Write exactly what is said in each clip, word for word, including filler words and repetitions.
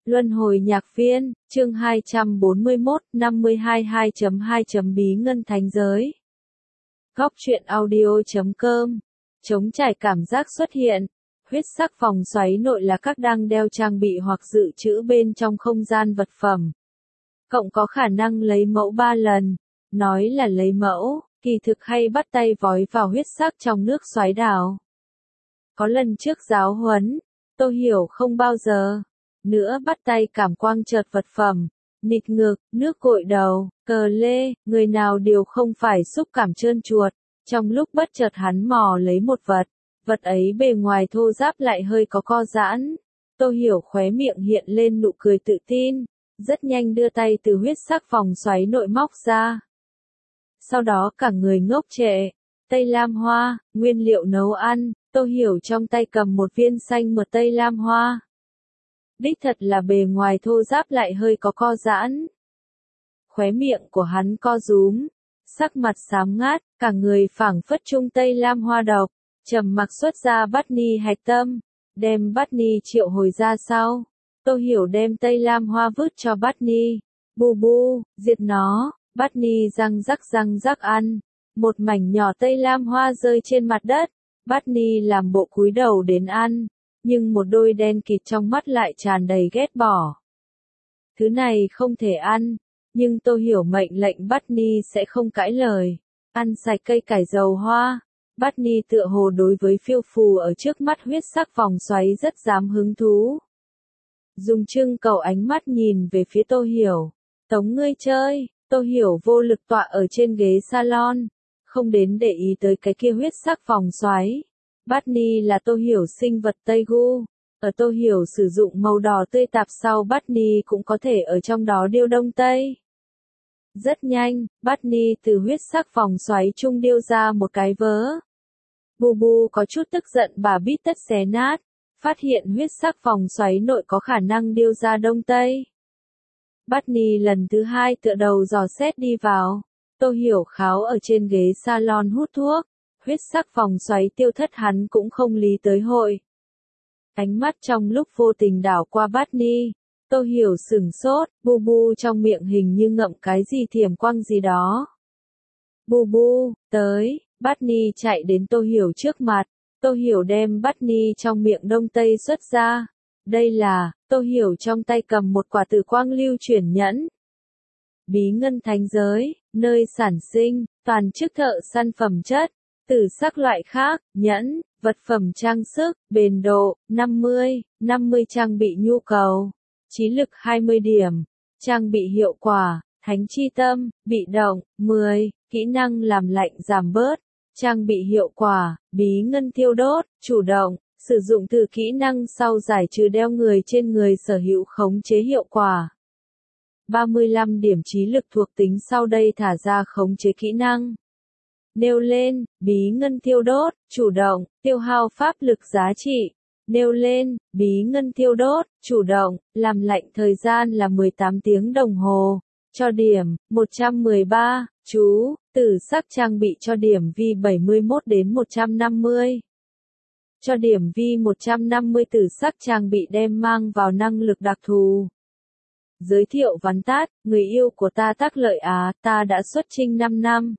Luân hồi nhạc viên, chương hai trăm bốn mươi mốt, năm mươi hai hai chấm hai chấm Bí ngân thánh giới. Góc truyện audio chấm com. Chống trải cảm giác xuất hiện. Huyết sắc vòng xoáy nội là các đang đeo trang bị hoặc dự trữ bên trong không gian vật phẩm. Cộng có khả năng lấy mẫu ba lần. Nói là lấy mẫu, kỳ thực hay bắt tay vói vào huyết sắc trong nước xoáy đảo. Có lần trước giáo huấn, tôi hiểu không bao giờ. Nữa bắt tay cảm quang chợt vật phẩm, nịt ngực, nước gội đầu, cờ lê, người nào đều không phải xúc cảm trơn chuột. Trong lúc bất chợt hắn mò lấy một vật, vật ấy bề ngoài thô ráp lại hơi có co giãn. Tôi hiểu khóe miệng hiện lên nụ cười tự tin, rất nhanh đưa tay từ huyết sắc vòng xoáy nội móc ra. Sau đó cả người ngốc trệ, Tây Lam Hoa, nguyên liệu nấu ăn, tôi hiểu trong tay cầm một viên xanh mượt Tây Lam Hoa. Đích thật là bề ngoài thô ráp lại hơi có co giãn. Khóe miệng của hắn co rúm, sắc mặt xám ngát, cả người phảng phất trung Tây Lam Hoa độc, trầm mặc xuất ra bát ni hạch tâm, đem bát ni triệu hồi ra sau. Tôi hiểu đem Tây Lam Hoa vứt cho bát ni, bu bu, diệt nó, bát ni răng rắc răng rắc ăn. Một mảnh nhỏ Tây Lam Hoa rơi trên mặt đất, bát ni làm bộ cúi đầu đến ăn. Nhưng một đôi đen kịt trong mắt lại tràn đầy ghét bỏ. Thứ này không thể ăn, nhưng tôi hiểu mệnh lệnh Bát Ni sẽ không cãi lời. Ăn sạch cây cải dầu hoa, Bát Ni tựa hồ đối với phiêu phù ở trước mắt huyết sắc vòng xoáy rất dám hứng thú. Dùng trưng cầu ánh mắt nhìn về phía Tô Hiểu. Tống ngươi chơi, Tô Hiểu vô lực tọa ở trên ghế salon, không đến để ý tới cái kia huyết sắc vòng xoáy. Bát Ni là Tô Hiểu sinh vật Tây Gu. Ở Tô Hiểu sử dụng màu đỏ tươi tạp sau Bát Ni cũng có thể ở trong đó điêu đông tây. Rất nhanh, Bát Ni từ huyết sắc vòng xoáy trung điêu ra một cái vớ. Bu bu có chút tức giận bà bít tất xé nát, phát hiện huyết sắc vòng xoáy nội có khả năng điêu ra đông tây. Bát Ni lần thứ hai tựa đầu dò xét đi vào. Tô Hiểu kháo ở trên ghế salon hút thuốc. Huyết sắc vòng xoáy tiêu thất hắn cũng không lý tới hội. Ánh mắt trong lúc vô tình đảo qua Bát Ni, Tô Hiểu sửng sốt, bu bu trong miệng hình như ngậm cái gì thiểm quang gì đó. Bu bu, tới, Bát Ni chạy đến Tô Hiểu trước mặt, Tô Hiểu đem Bát Ni trong miệng đông tây xuất ra. Đây là, Tô Hiểu trong tay cầm một quả tử quang lưu chuyển nhẫn. Bí ngân thánh giới, nơi sản sinh, toàn chức thợ săn phẩm chất. Tử sắc loại khác, nhẫn, vật phẩm trang sức, bền độ, năm mươi, năm mươi trang bị nhu cầu, trí lực hai mươi điểm, trang bị hiệu quả, thánh chi tâm, bị động, mười, kỹ năng làm lạnh giảm bớt, trang bị hiệu quả, bí ngân thiêu đốt, chủ động, sử dụng từ kỹ năng sau giải trừ đeo người trên người sở hữu khống chế hiệu quả. ba mươi lăm điểm trí lực thuộc tính sau đây thả ra khống chế kỹ năng. Nêu lên, bí ngân thiêu đốt, chủ động, tiêu hao pháp lực giá trị. Nêu lên, bí ngân thiêu đốt, chủ động, làm lạnh thời gian là mười tám tiếng đồng hồ. Cho điểm, một trăm mười ba, chú, tử sắc trang bị cho điểm vi bảy mươi mốt đến một trăm năm mươi. Cho điểm vi một trăm năm mươi tử sắc trang bị đem mang vào năng lực đặc thù. Giới thiệu vắn tắt, người yêu của ta Tắc Lợi Á, ta đã xuất chinh năm năm.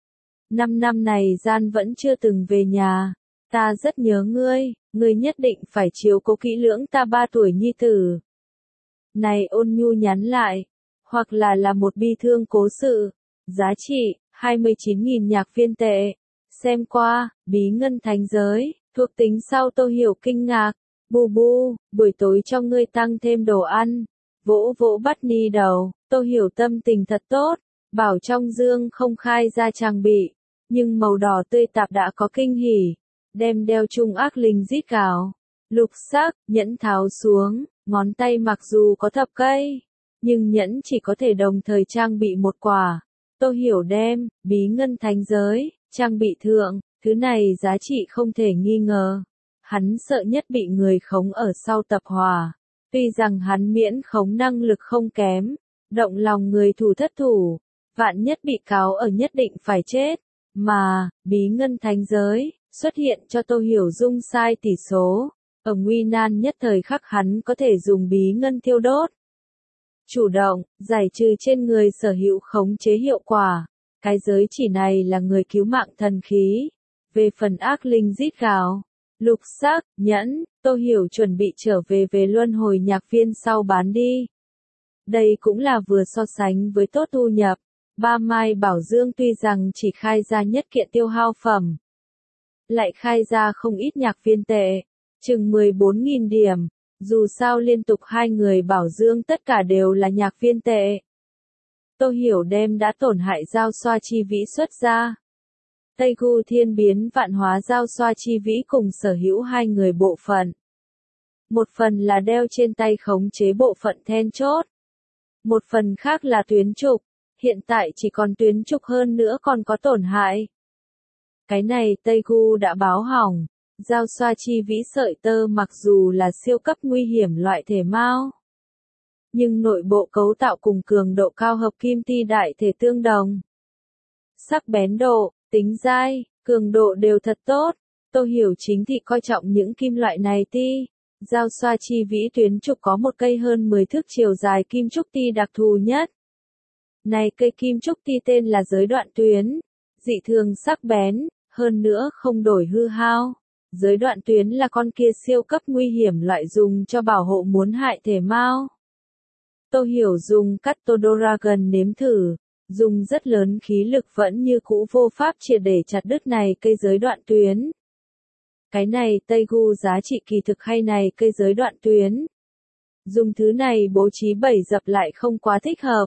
Năm năm này gian vẫn chưa từng về nhà. Ta rất nhớ ngươi, ngươi nhất định phải chiếu cố kỹ lưỡng ta ba tuổi nhi tử. Này Ôn Nhu nhắn lại, hoặc là là một bi thương cố sự. Giá trị, hai mươi chín nghìn nhạc viên tệ. Xem qua, bí ngân thánh giới, thuộc tính sau Tô Hiểu kinh ngạc. Bu bu, buổi tối cho ngươi tăng thêm đồ ăn. Vỗ vỗ Bát Ni đầu, Tô Hiểu tâm tình thật tốt. Bảo trong dương không khai ra trang bị. Nhưng màu đỏ tươi tạp đã có kinh hỉ, đem đeo trung ác linh rít gào. Lục sắc, nhẫn tháo xuống, ngón tay mặc dù có thập cây, nhưng nhẫn chỉ có thể đồng thời trang bị một quả. Tô Hiểu đem, bí ngân thánh giới, trang bị thượng, thứ này giá trị không thể nghi ngờ. Hắn sợ nhất bị người khống ở sau tập hòa. Tuy rằng hắn miễn khống năng lực không kém, động lòng người thủ thất thủ, vạn nhất bị cáo ở nhất định phải chết. Mà, bí ngân thánh giới, xuất hiện cho Tô Hiểu dung sai tỷ số. Ở nguy nan nhất thời khắc hắn có thể dùng bí ngân thiêu đốt. Chủ động, giải trừ trên người sở hữu khống chế hiệu quả. Cái giới chỉ này là người cứu mạng thần khí. Về phần ác linh rít gào, lục sắc, nhẫn, Tô Hiểu chuẩn bị trở về về luân hồi nhạc viên sau bán đi. Đây cũng là vừa so sánh với tốt thu nhập. Ba Mai Bảo Dương tuy rằng chỉ khai ra nhất kiện tiêu hao phẩm, lại khai ra không ít nhạc viên tệ, chừng mười bốn nghìn điểm. Dù sao liên tục hai người Bảo Dương tất cả đều là nhạc viên tệ. Tô Hiểu đem đã tổn hại giao xoa chi vĩ xuất ra. Tây Gu Thiên biến vạn hóa giao xoa chi vĩ cùng sở hữu hai người bộ phận. Một phần là đeo trên tay khống chế bộ phận then chốt. Một phần khác là tuyến trục. Hiện tại chỉ còn tuyến trục hơn nữa còn có tổn hại. Cái này Tây Gu đã báo hỏng. Giao xoa chi vĩ sợi tơ mặc dù là siêu cấp nguy hiểm loại thể mao, nhưng nội bộ cấu tạo cùng cường độ cao hợp kim ti đại thể tương đồng. Sắc bén độ, tính dai, cường độ đều thật tốt. Tô Hiểu chính thị coi trọng những kim loại này ti. Giao xoa chi vĩ tuyến trục có một cây hơn mười thước chiều dài kim trúc ti đặc thù nhất. Này cây kim trúc ti tên là giới đoạn tuyến, dị thường sắc bén, hơn nữa không đổi hư hao. Giới đoạn tuyến là con kia siêu cấp nguy hiểm loại dùng cho bảo hộ muốn hại thể mao. Tô Hiểu dùng Catodoragon nếm thử, dùng rất lớn khí lực vẫn như cũ vô pháp triệt để chặt đứt này cây giới đoạn tuyến. Cái này Tây Gu giá trị kỳ thực hay này cây giới đoạn tuyến. Dùng thứ này bố trí bảy dập lại không quá thích hợp.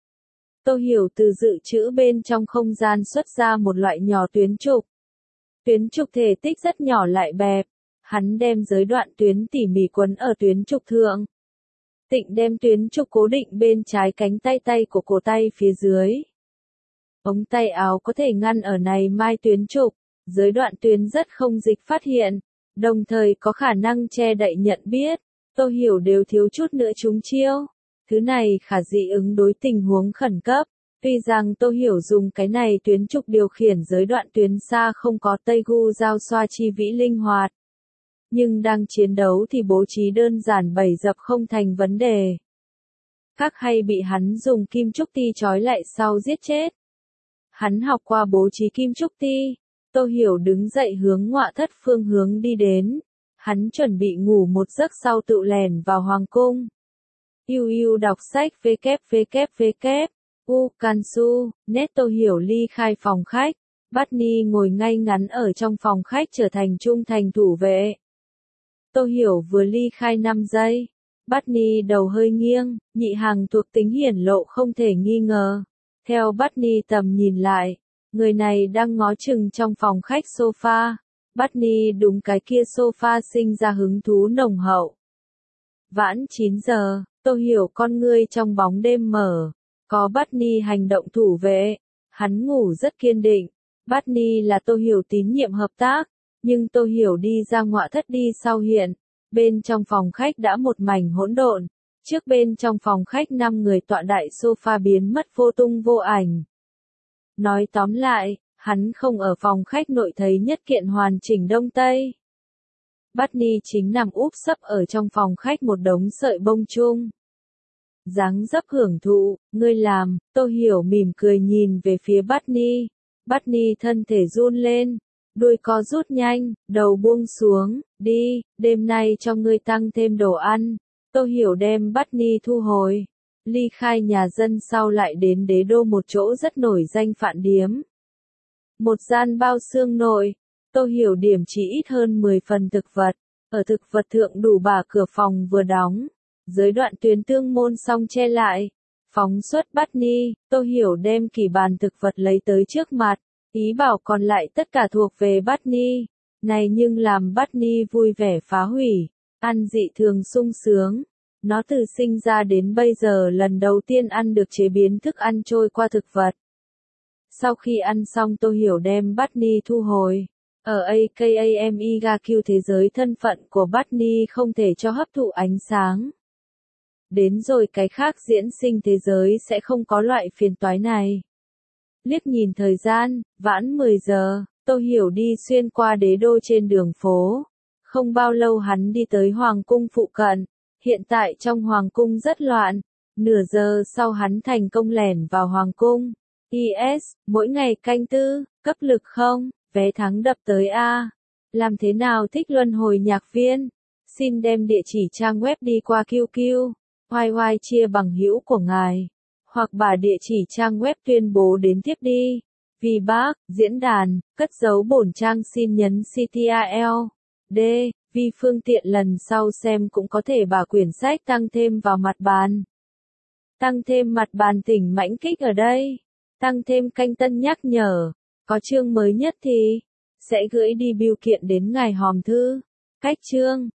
Tô Hiểu từ dự trữ bên trong không gian xuất ra một loại nhỏ tuyến trục. Tuyến trục thể tích rất nhỏ lại bẹp. Hắn đem giới đoạn tuyến tỉ mỉ quấn ở tuyến trục thượng. Tịnh đem tuyến trục cố định bên trái cánh tay tay của cổ tay phía dưới. Ống tay áo có thể ngăn ở này mai tuyến trục. Giới đoạn tuyến rất không dịch phát hiện. Đồng thời có khả năng che đậy nhận biết. Tô Hiểu đều thiếu chút nữa trúng chiêu. Thứ này khả dị ứng đối tình huống khẩn cấp. Tuy rằng Tô Hiểu dùng cái này tuyến trục điều khiển giới đoạn tuyến xa không có Tây Gu giao xoa chi vĩ linh hoạt. Nhưng đang chiến đấu thì bố trí đơn giản bảy dập không thành vấn đề. Các hay bị hắn dùng kim trúc ti trói lại sau giết chết. Hắn học qua bố trí kim trúc ti. Tô Hiểu đứng dậy hướng ngọa thất phương hướng đi đến. Hắn chuẩn bị ngủ một giấc sau tự lèn vào hoàng cung. Yêu yêu đọc sách www. U Kansu, net Tô Hiểu ly khai phòng khách. Barney ngồi ngay ngắn ở trong phòng khách trở thành trung thành thủ vệ. Tô Hiểu vừa ly khai năm giây. Barney đầu hơi nghiêng, nhị hàng thuộc tính hiển lộ không thể nghi ngờ. Theo Barney tầm nhìn lại, người này đang ngó chừng trong phòng khách sofa. Barney đúng cái kia sofa sinh ra hứng thú nồng hậu. Vãn chín giờ, Tô Hiểu con ngươi trong bóng đêm mở. Có Barney hành động thủ vệ. Hắn ngủ rất kiên định. Barney là Tô Hiểu tín nhiệm hợp tác. Nhưng Tô Hiểu đi ra ngọa thất đi sau hiện. Bên trong phòng khách đã một mảnh hỗn độn. Trước bên trong phòng khách năm người tọa đại sofa biến mất vô tung vô ảnh. Nói tóm lại, hắn không ở phòng khách nội thấy nhất kiện hoàn chỉnh đông tây. Barney chính nằm úp sấp ở trong phòng khách một đống sợi bông chung. Dáng dấp hưởng thụ, ngươi làm, Tô Hiểu mỉm cười nhìn về phía Barney. Barney thân thể run lên, đuôi co rút nhanh, đầu buông xuống, đi, đêm nay cho ngươi tăng thêm đồ ăn. Tô Hiểu đem Barney thu hồi. Ly khai nhà dân sau lại đến đế đô một chỗ rất nổi danh phạn điếm. Một gian bao xương nội, Tô Hiểu điểm chỉ ít hơn mười phần thực vật. Ở thực vật thượng đủ bà cửa phòng vừa đóng. Giới đoạn tuyến tương môn xong che lại. Phóng xuất Barney, Tô Hiểu đem kỷ bàn thực vật lấy tới trước mặt. Ý bảo còn lại tất cả thuộc về Barney. Này nhưng làm Barney vui vẻ phá hủy. Ăn dị thường sung sướng. Nó từ sinh ra đến bây giờ lần đầu tiên ăn được chế biến thức ăn trôi qua thực vật. Sau khi ăn xong Tô Hiểu đem Barney thu hồi. Ở a ca em i giê a quy thế giới thân phận của Barney không thể cho hấp thụ ánh sáng. Đến rồi cái khác diễn sinh thế giới sẽ không có loại phiền toái này. Liếc nhìn thời gian, vãn mười giờ, Tô Hiểu đi xuyên qua đế đô trên đường phố. Không bao lâu hắn đi tới Hoàng cung phụ cận. Hiện tại trong Hoàng cung rất loạn. Nửa giờ sau hắn thành công lẻn vào Hoàng cung. Yes, mỗi ngày canh tư, cấp lực không, vé thắng đập tới A. Làm thế nào thích luân hồi nhạc viên? Xin đem địa chỉ trang web đi qua Q Q. Hoài hoài chia bằng hữu của ngài. Hoặc bà địa chỉ trang web tuyên bố đến tiếp đi. Vì bác, diễn đàn, cất dấu bổn trang xin nhấn C T R L. D. Vì phương tiện lần sau xem cũng có thể bà quyển sách tăng thêm vào mặt bàn. Tăng thêm mặt bàn tỉnh mãnh kích ở đây. Tăng thêm canh tân nhắc nhở. Có chương mới nhất thì sẽ gửi đi bưu kiện đến ngài hòm thư. Cách chương